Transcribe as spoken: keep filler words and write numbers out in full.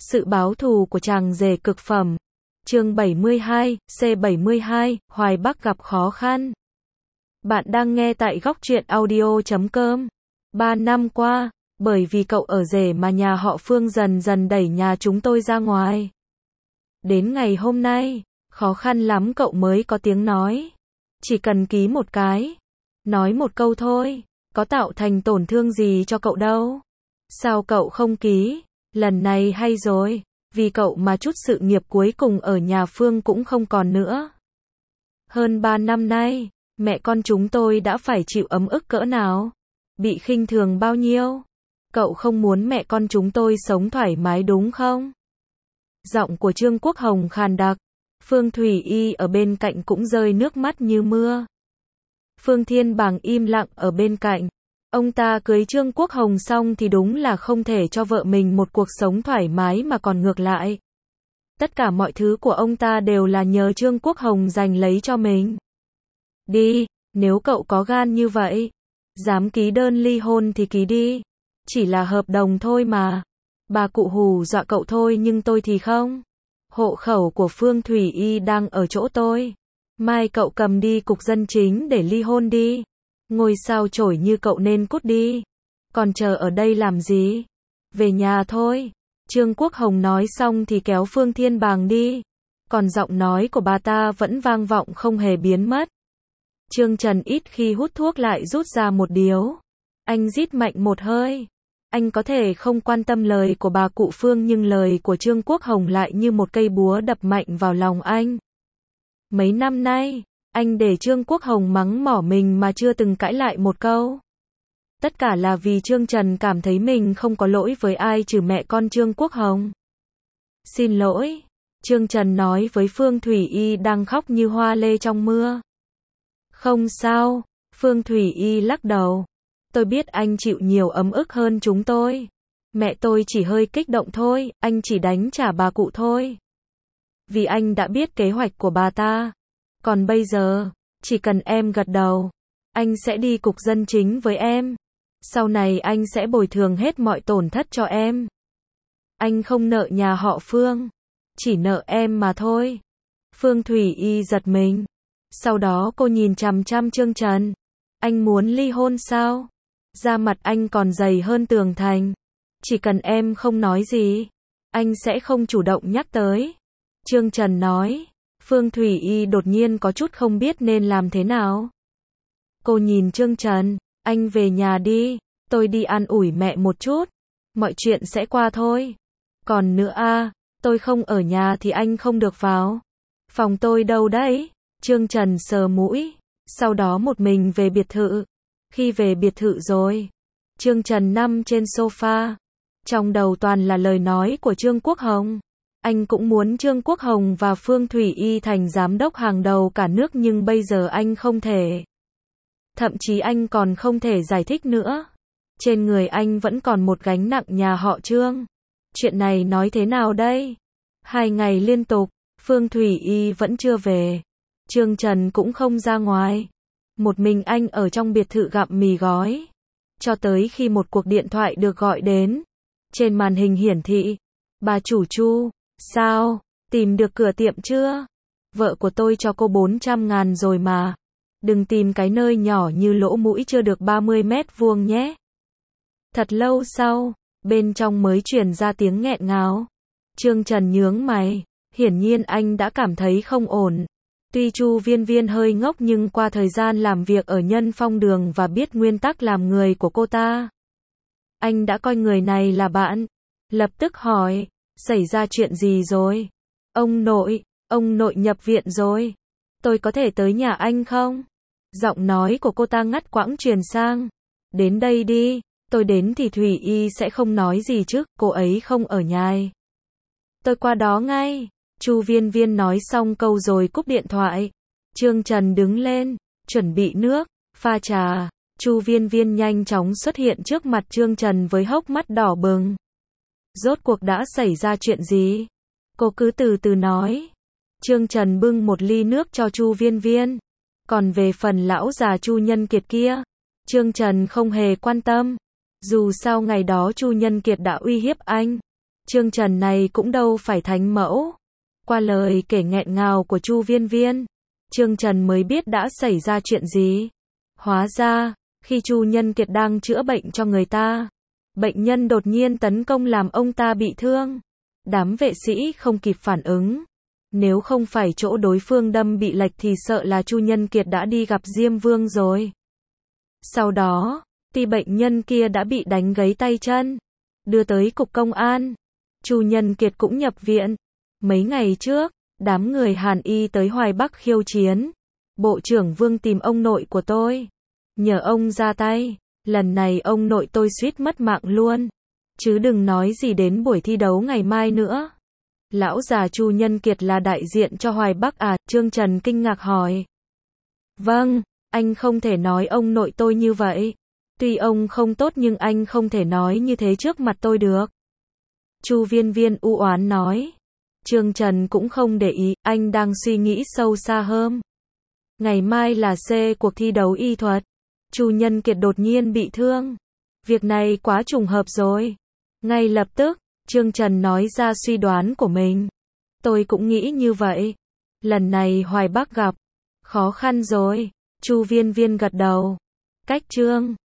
Sự báo thù của chàng rể cực phẩm. Chương bảy mươi hai, C bảy mươi hai, Hoài Bắc gặp khó khăn. Bạn đang nghe tại góc truyện audio chấm com. Ba năm qua, bởi vì cậu ở rể mà nhà họ Phương dần dần đẩy nhà chúng tôi ra ngoài. Đến ngày hôm nay, khó khăn lắm cậu mới có tiếng nói. Chỉ cần ký một cái, nói một câu thôi, có tạo thành tổn thương gì cho cậu đâu. Sao cậu không ký? Lần này hay rồi, vì cậu mà chút sự nghiệp cuối cùng ở nhà Phương cũng không còn nữa. Hơn ba năm nay, mẹ con chúng tôi đã phải chịu ấm ức cỡ nào, bị khinh thường bao nhiêu. Cậu không muốn mẹ con chúng tôi sống thoải mái đúng không? Giọng của Trương Quốc Hồng khàn đặc, Phương Thủy Y ở bên cạnh cũng rơi nước mắt như mưa. Phương Thiên Bàng im lặng ở bên cạnh. Ông ta cưới Trương Quốc Hồng xong thì đúng là không thể cho vợ mình một cuộc sống thoải mái mà còn ngược lại. Tất cả mọi thứ của ông ta đều là nhờ Trương Quốc Hồng giành lấy cho mình. Đi, nếu cậu có gan như vậy, dám ký đơn ly hôn thì ký đi. Chỉ là hợp đồng thôi mà. Bà cụ hù dọa cậu thôi nhưng tôi thì không. Hộ khẩu của Phương Thủy Y đang ở chỗ tôi. Mai cậu cầm đi cục dân chính để ly hôn đi. Ngôi sao chổi như cậu nên cút đi. Còn chờ ở đây làm gì? Về nhà thôi. Trương Quốc Hồng nói xong thì kéo Phương Thiên Bàng đi. Còn giọng nói của bà ta vẫn vang vọng không hề biến mất. Trương Trần ít khi hút thuốc lại rút ra một điếu. Anh rít mạnh một hơi. Anh có thể không quan tâm lời của bà cụ Phương nhưng lời của Trương Quốc Hồng lại như một cây búa đập mạnh vào lòng anh. Mấy năm nay, anh để Trương Quốc Hồng mắng mỏ mình mà chưa từng cãi lại một câu. Tất cả là vì Trương Trần cảm thấy mình không có lỗi với ai trừ mẹ con Trương Quốc Hồng. Xin lỗi, Trương Trần nói với Phương Thủy Y đang khóc như hoa lê trong mưa. Không sao, Phương Thủy Y lắc đầu. Tôi biết anh chịu nhiều ấm ức hơn chúng tôi. Mẹ tôi chỉ hơi kích động thôi, anh chỉ đánh trả bà cụ thôi. Vì anh đã biết kế hoạch của bà ta. Còn bây giờ, chỉ cần em gật đầu, anh sẽ đi cục dân chính với em. Sau này anh sẽ bồi thường hết mọi tổn thất cho em. Anh không nợ nhà họ Phương, chỉ nợ em mà thôi. Phương Thủy Y giật mình. Sau đó cô nhìn chằm chằm Trương Trần. Anh muốn ly hôn sao? Da mặt anh còn dày hơn tường thành. Chỉ cần em không nói gì, anh sẽ không chủ động nhắc tới. Trương Trần nói. Phương Thủy Y đột nhiên có chút không biết nên làm thế nào. Cô nhìn Trương Trần, anh về nhà đi, tôi đi an ủi mẹ một chút, mọi chuyện sẽ qua thôi. Còn nữa a, tôi không ở nhà thì anh không được vào. Phòng tôi đâu đấy? Trương Trần sờ mũi, sau đó một mình về biệt thự. Khi về biệt thự rồi, Trương Trần nằm trên sofa, trong đầu toàn là lời nói của Trương Quốc Hồng. Anh cũng muốn Trương Quốc Hồng và Phương Thủy Y thành giám đốc hàng đầu cả nước nhưng bây giờ anh không thể. Thậm chí anh còn không thể giải thích nữa. Trên người anh vẫn còn một gánh nặng nhà họ Trương. Chuyện này nói thế nào đây? Hai ngày liên tục, Phương Thủy Y vẫn chưa về. Trương Trần cũng không ra ngoài. Một mình anh ở trong biệt thự gặm mì gói. Cho tới khi một cuộc điện thoại được gọi đến. Trên màn hình hiển thị. Bà chủ Chu. Sao? Tìm được cửa tiệm chưa? Vợ của tôi cho cô bốn trăm ngàn rồi mà. Đừng tìm cái nơi nhỏ như lỗ mũi chưa được ba mươi mét vuông nhé. Thật lâu sau, bên trong mới truyền ra tiếng nghẹn ngào. Trương Trần nhướng mày. Hiển nhiên anh đã cảm thấy không ổn. Tuy Chu Viên Viên hơi ngốc nhưng qua thời gian làm việc ở Nhân Phong Đường và biết nguyên tắc làm người của cô ta, anh đã coi người này là bạn. Lập tức hỏi. Xảy ra chuyện gì rồi? Ông nội, ông nội nhập viện rồi. Tôi có thể tới nhà anh không? Giọng nói của cô ta ngắt quãng truyền sang. Đến đây đi, tôi đến thì Thủy Y sẽ không nói gì chứ, cô ấy không ở nhà. Tôi qua đó ngay. Chu Viên Viên nói xong câu rồi cúp điện thoại. Trương Trần đứng lên, chuẩn bị nước, pha trà. Chu Viên Viên nhanh chóng xuất hiện trước mặt Trương Trần với hốc mắt đỏ bừng. Rốt cuộc đã xảy ra chuyện gì? Cô cứ từ từ nói. Trương Trần bưng một ly nước cho Chu Viên Viên. Còn về phần lão già Chu Nhân Kiệt kia, Trương Trần không hề quan tâm. Dù sao ngày đó Chu Nhân Kiệt đã uy hiếp anh. Trương Trần này cũng đâu phải thánh mẫu. Qua lời kể nghẹn ngào của Chu Viên Viên, Trương Trần mới biết đã xảy ra chuyện gì. Hóa ra, khi Chu Nhân Kiệt đang chữa bệnh cho người ta, bệnh nhân đột nhiên tấn công làm ông ta bị thương. Đám vệ sĩ không kịp phản ứng. Nếu không phải chỗ đối phương đâm bị lệch thì sợ là Chu Nhân Kiệt đã đi gặp Diêm Vương rồi. Sau đó, thì bệnh nhân kia đã bị đánh gãy tay chân, đưa tới cục công an. Chu Nhân Kiệt cũng nhập viện. Mấy ngày trước, đám người Hàn Y tới Hoài Bắc khiêu chiến. Bộ trưởng Vương tìm ông nội của tôi, nhờ ông ra tay. Lần này ông nội tôi suýt mất mạng luôn. Chứ đừng nói gì đến buổi thi đấu ngày mai nữa. Lão già Chu Nhân Kiệt là đại diện cho Hoài Bắc à? Trương Trần kinh ngạc hỏi. Vâng, anh không thể nói ông nội tôi như vậy. Tuy ông không tốt nhưng anh không thể nói như thế trước mặt tôi được. Chu Viên Viên u oán nói. Trương Trần cũng không để ý, anh đang suy nghĩ sâu xa hơn. Ngày mai là C cuộc thi đấu y thuật. Chu Nhân Kiệt đột nhiên bị thương. Việc này quá trùng hợp rồi. Ngay lập tức, Trương Trần nói ra suy đoán của mình. Tôi cũng nghĩ như vậy. Lần này Hoài Bắc gặp khó khăn rồi. Chu Viên Viên gật đầu. Cách Trương